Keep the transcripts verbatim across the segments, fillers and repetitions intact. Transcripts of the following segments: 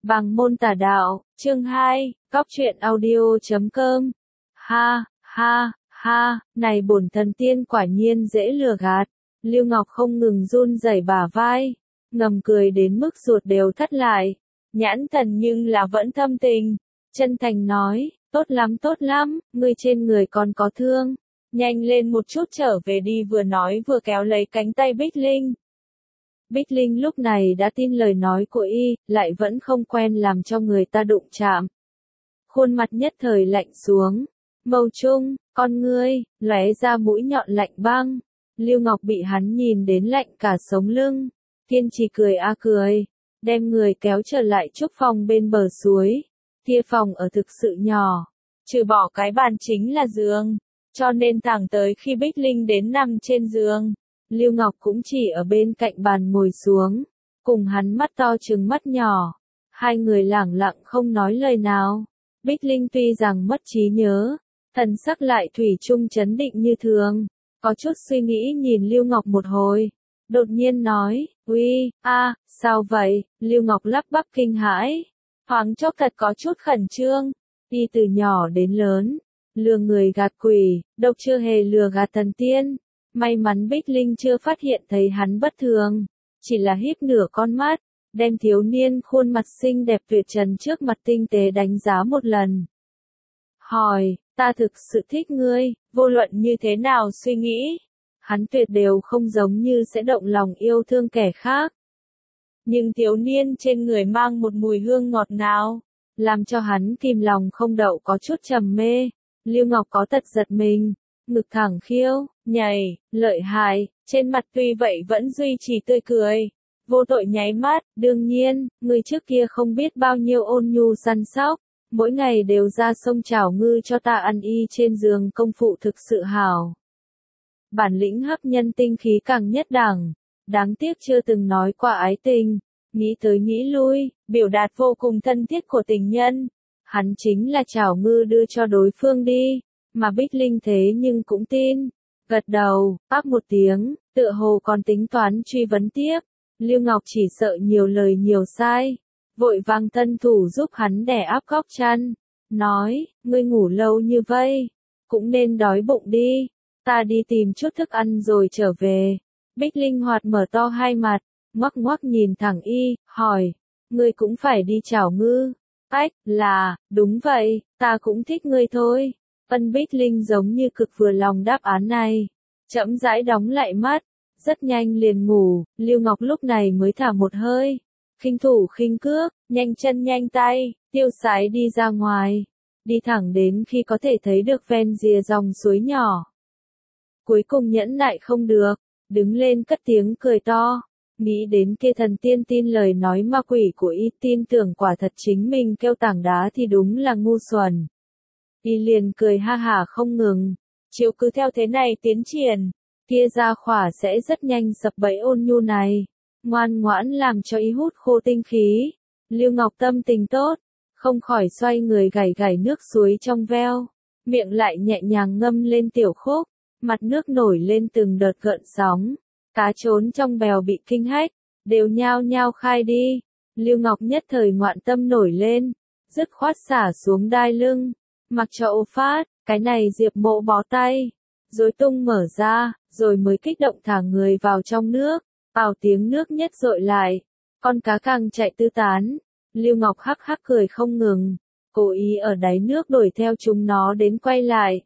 Bằng môn tà đạo, chương hai, Cóc truyện audio chấm com. Ha, ha, ha, này bổn thần tiên quả nhiên dễ lừa gạt. Lưu Ngọc không ngừng run rẩy bả vai, ngầm cười đến mức ruột đều thắt lại. Nhãn thần nhưng là vẫn thâm tình, chân thành nói, tốt lắm tốt lắm, ngươi trên người còn có thương. Nhanh lên một chút trở về đi, vừa nói vừa kéo lấy cánh tay Bích Linh. Bích Linh lúc này đã tin lời nói của y, lại vẫn không quen làm cho người ta đụng chạm. Khuôn mặt nhất thời lạnh xuống, màu trung, con ngươi, lóe ra mũi nhọn lạnh băng. Lưu Ngọc bị hắn nhìn đến lạnh cả sống lưng, kiên trì cười a cười, đem người kéo trở lại trúc phòng bên bờ suối. Kia phòng ở thực sự nhỏ, trừ bỏ cái bàn chính là giường, cho nên thẳng tới khi Bích Linh đến nằm trên giường, Lưu Ngọc cũng chỉ ở bên cạnh bàn ngồi xuống, cùng hắn mắt to trừng mắt nhỏ. Hai người lẳng lặng không nói lời nào. Bích Linh tuy rằng mất trí nhớ, thần sắc lại thủy chung chấn định như thường, có chút suy nghĩ nhìn Lưu Ngọc một hồi, đột nhiên nói, uy, a, sao vậy? Lưu Ngọc lắp bắp kinh hãi, thoáng chốc thật có chút khẩn trương. Y từ nhỏ đến lớn, lừa người gạt quỷ, độc chưa hề lừa gạt thần tiên. May mắn Bích Linh chưa phát hiện thấy hắn bất thường, chỉ là híp nửa con mắt, đem thiếu niên khuôn mặt xinh đẹp tuyệt trần trước mặt tinh tế đánh giá một lần. Hỏi, ta thực sự thích ngươi, vô luận như thế nào suy nghĩ, hắn tuyệt đều không giống như sẽ động lòng yêu thương kẻ khác. Nhưng thiếu niên trên người mang một mùi hương ngọt ngào, làm cho hắn kìm lòng không đậu có chút trầm mê. Lưu Ngọc có tật giật mình, ngực thẳng khiêu, nhảy, lợi hại, trên mặt tuy vậy vẫn duy trì tươi cười. Vô tội nháy mắt, đương nhiên, ngươi trước kia không biết bao nhiêu ôn nhu săn sóc, mỗi ngày đều ra sông chảo ngư cho ta ăn, y trên giường công phụ thực sự hảo. Bản lĩnh hấp nhân tinh khí càng nhất đẳng, đáng tiếc chưa từng nói qua ái tình, nghĩ tới nghĩ lui, biểu đạt vô cùng thân thiết của tình nhân. Hắn chính là chảo ngư đưa cho đối phương đi, mà Bích Linh thế nhưng cũng tin, gật đầu, áp một tiếng, tựa hồ còn tính toán truy vấn tiếp. Lưu Ngọc chỉ sợ nhiều lời nhiều sai, vội vàng thân thủ giúp hắn đè áp góc chăn, nói, ngươi ngủ lâu như vậy, cũng nên đói bụng đi, ta đi tìm chút thức ăn rồi trở về. Bích Linh hoạt mở to hai mặt, ngoắc ngoắc nhìn thẳng y, hỏi, ngươi cũng phải đi chảo ngư? Ách, là, đúng vậy, ta cũng thích ngươi thôi. Ân. Bích Linh giống như cực vừa lòng đáp án này, chậm rãi đóng lại mắt, rất nhanh liền ngủ. Lưu Ngọc lúc này mới thả một hơi, khinh thủ khinh cước, nhanh chân nhanh tay, tiêu sái đi ra ngoài, đi thẳng đến khi có thể thấy được ven rìa dòng suối nhỏ. Cuối cùng nhẫn nại không được, đứng lên cất tiếng cười to, nghĩ đến kia thần tiên tin lời nói ma quỷ của y, tin tưởng quả thật chính mình kêu tảng đá thì đúng là ngu xuẩn. Y liền cười ha hả không ngừng, chiếu cứ theo thế này tiến triển, kia ra khỏa sẽ rất nhanh sập bẫy ôn nhu này, ngoan ngoãn làm cho y hút khô tinh khí. Lưu Ngọc tâm tình tốt, không khỏi xoay người gảy gảy nước suối trong veo, miệng lại nhẹ nhàng ngâm lên tiểu khúc, mặt nước nổi lên từng đợt gợn sóng, cá trốn trong bèo bị kinh hách, đều nhao nhao khai đi. Lưu Ngọc nhất thời ngoạn tâm nổi lên, dứt khoát xả xuống đai lưng, mặc cho ô phát, cái này Diệp Mộ bó tay, rối tung mở ra, rồi mới kích động thả người vào trong nước, ào tiếng nước nhất dội lại, con cá càng chạy tứ tán. Lưu Ngọc hắc hắc cười không ngừng, cố ý ở đáy nước đuổi theo chúng nó đến quay lại.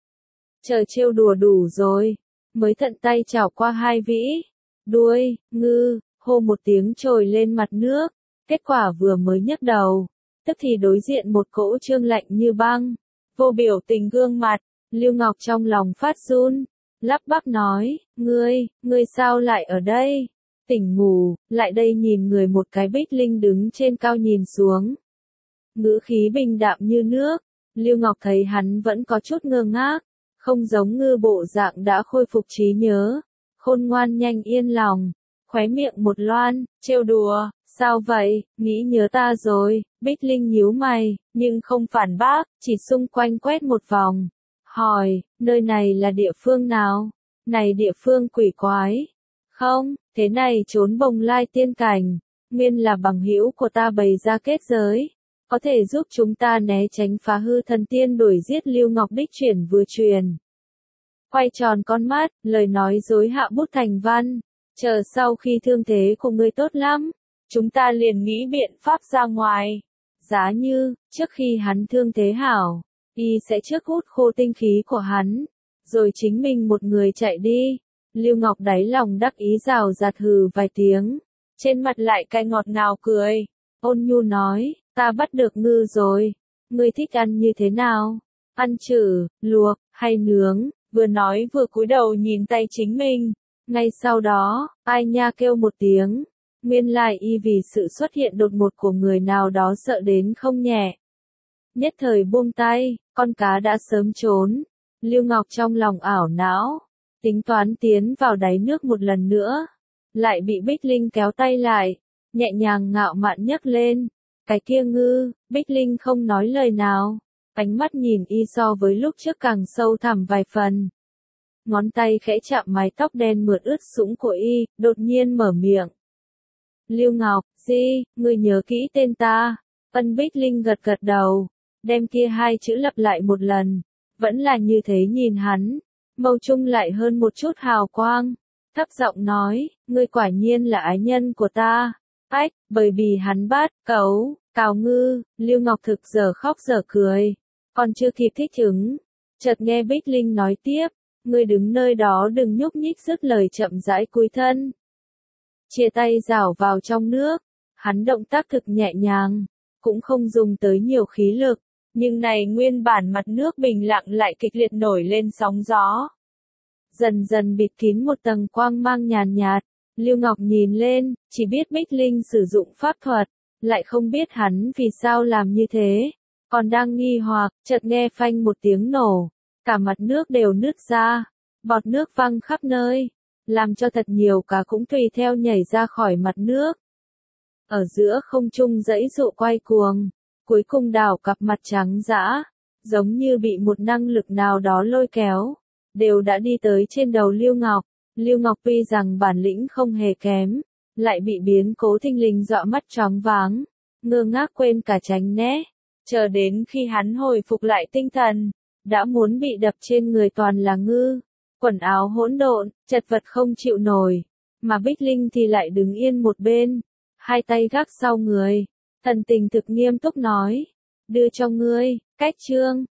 Chờ trêu đùa đủ rồi, mới thận tay chảo qua hai vĩ, đuôi, ngư, hô một tiếng trồi lên mặt nước, kết quả vừa mới nhấc đầu, tức thì đối diện một cỗ trương lạnh như băng, vô biểu tình gương mặt. Lưu Ngọc trong lòng phát run, lắp bắp nói, ngươi, ngươi sao lại ở đây? Tỉnh ngủ, lại đây nhìn người. Một cái. Bích Linh đứng trên cao nhìn xuống, ngữ khí bình đạm như nước. Lưu Ngọc thấy hắn vẫn có chút ngơ ngác, không giống ngư bộ dạng đã khôi phục trí nhớ, khôn ngoan nhanh yên lòng, khóe miệng một loan, trêu đùa, sao vậy, nghĩ nhớ ta rồi? Bích Linh nhíu mày, nhưng không phản bác, chỉ xung quanh quét một vòng, hỏi, nơi này là địa phương nào? Này địa phương quỷ quái, không, thế này trốn bồng lai tiên cảnh, nguyên là bằng hữu của ta bày ra kết giới, có thể giúp chúng ta né tránh phá hư thần tiên đuổi giết Lưu Ngọc đích chuyển vừa truyền. Quay tròn con mắt, lời nói dối hạ bút thành văn, chờ sau khi thương thế của ngươi tốt lắm, chúng ta liền nghĩ biện pháp ra ngoài. Giá như, trước khi hắn thương thế hảo, y sẽ trước hút khô tinh khí của hắn, rồi chính mình một người chạy đi. Lưu Ngọc đáy lòng đắc ý rào rạt hừ vài tiếng, trên mặt lại cay ngọt ngào cười, ôn nhu nói, ta bắt được ngư rồi, ngươi thích ăn như thế nào? Ăn chử, luộc, hay nướng? Vừa nói vừa cúi đầu nhìn tay chính mình. Ngay sau đó, ai nha kêu một tiếng, nguyên lai y vì sự xuất hiện đột ngột của người nào đó sợ đến không nhẹ. Nhất thời buông tay, con cá đã sớm trốn. Lưu Ngọc trong lòng ảo não, tính toán tiến vào đáy nước một lần nữa, lại bị Bích Linh kéo tay lại, nhẹ nhàng ngạo mạn nhấc lên. Cái kia ngư, Bích Linh không nói lời nào, ánh mắt nhìn y so với lúc trước càng sâu thẳm vài phần. Ngón tay khẽ chạm mái tóc đen mượt ướt sũng của y, đột nhiên mở miệng. Lưu Ngọc, gì, ngươi nhớ kỹ tên ta? Ân Bích Linh gật gật đầu, đem kia hai chữ lặp lại một lần, vẫn là như thế nhìn hắn, mâu trung lại hơn một chút hào quang, thấp giọng nói, ngươi quả nhiên là ái nhân của ta. Ách, bởi vì hắn bắt, cấu, cào ngư, Lưu Ngọc thực giờ khóc giờ cười, còn chưa kịp thích ứng, chợt nghe Bích Linh nói tiếp, ngươi đứng nơi đó đừng nhúc nhích, dứt lời chậm rãi cúi thân. Chia tay rảo vào trong nước, hắn động tác thực nhẹ nhàng, cũng không dùng tới nhiều khí lực, nhưng này nguyên bản mặt nước bình lặng lại kịch liệt nổi lên sóng gió. Dần dần bịt kín một tầng quang mang nhàn nhạt, Lưu Ngọc nhìn lên, chỉ biết Bích Linh sử dụng pháp thuật, lại không biết hắn vì sao làm như thế. Còn đang nghi hoặc, chợt nghe phanh một tiếng nổ, cả mặt nước đều nứt ra, bọt nước văng khắp nơi, làm cho thật nhiều cá cũng tùy theo nhảy ra khỏi mặt nước. Ở giữa không trung dãy dụ quay cuồng, cuối cùng đảo cặp mặt trắng dã, giống như bị một năng lực nào đó lôi kéo, đều đã đi tới trên đầu Lưu Ngọc. Lưu Ngọc tuy rằng bản lĩnh không hề kém, lại bị biến cố thình lình dọa mắt choáng váng, ngơ ngác quên cả tránh né, chờ đến khi hắn hồi phục lại tinh thần, đã muốn bị đập trên người toàn là ngư, quần áo hỗn độn, chật vật không chịu nổi, mà Bích Linh thì lại đứng yên một bên, hai tay gác sau người, thần tình thực nghiêm túc nói, đưa cho ngươi, cách chương.